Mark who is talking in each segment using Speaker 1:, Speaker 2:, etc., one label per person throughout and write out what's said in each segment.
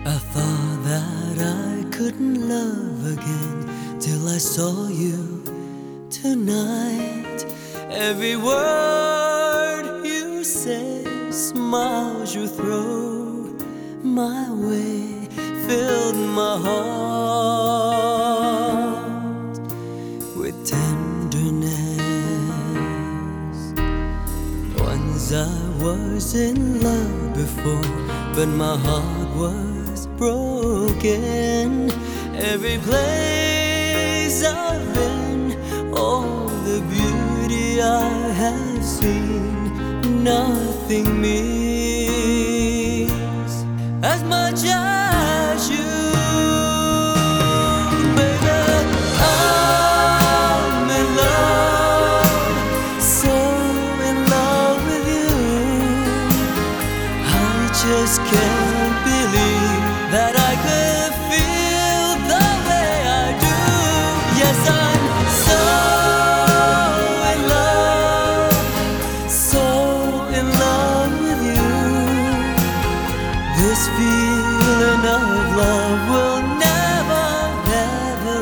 Speaker 1: I thought that I couldn't love again till I saw you tonight. Every word you say, smiles you throw my way, filled my heart with tenderness. Once I was in love before, but my heart was broken. Every place I've been, all the beauty I have seen, nothing means as much as you. Baby, I'm in love, so in love with you. I just can't believe that I could feel the way I do. Yes, I'm so in love, so in love with you. This feeling of love will never, never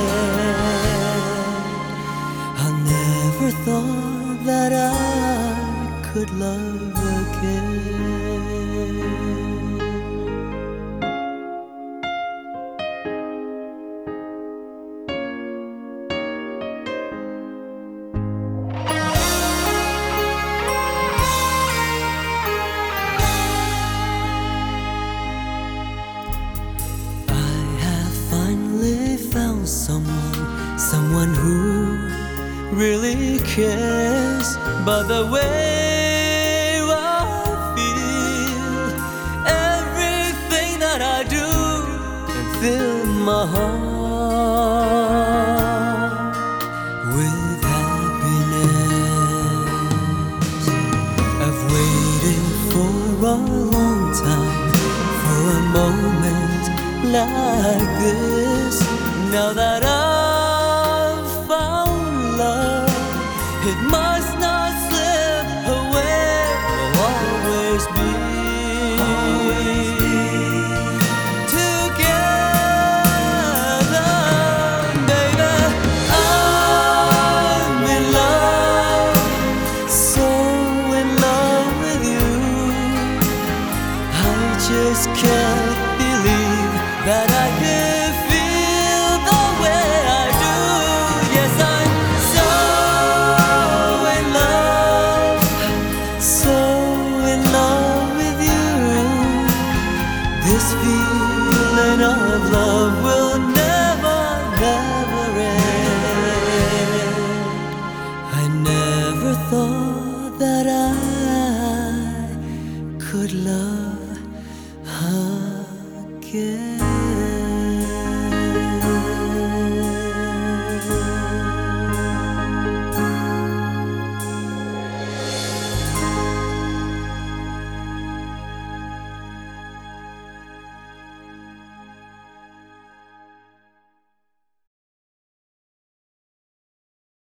Speaker 1: end. I never thought that I could love again. Someone who really cares about the way I feel. Everything that I do can fill my heart with happiness. I've waited for a long time for a moment like this. Now that I've found love, it must not slip away. We'll always be together, baby. I'm in love, so in love with you. I just can't believe that I could this feeling of love will never, never end. I never thought that I could love again.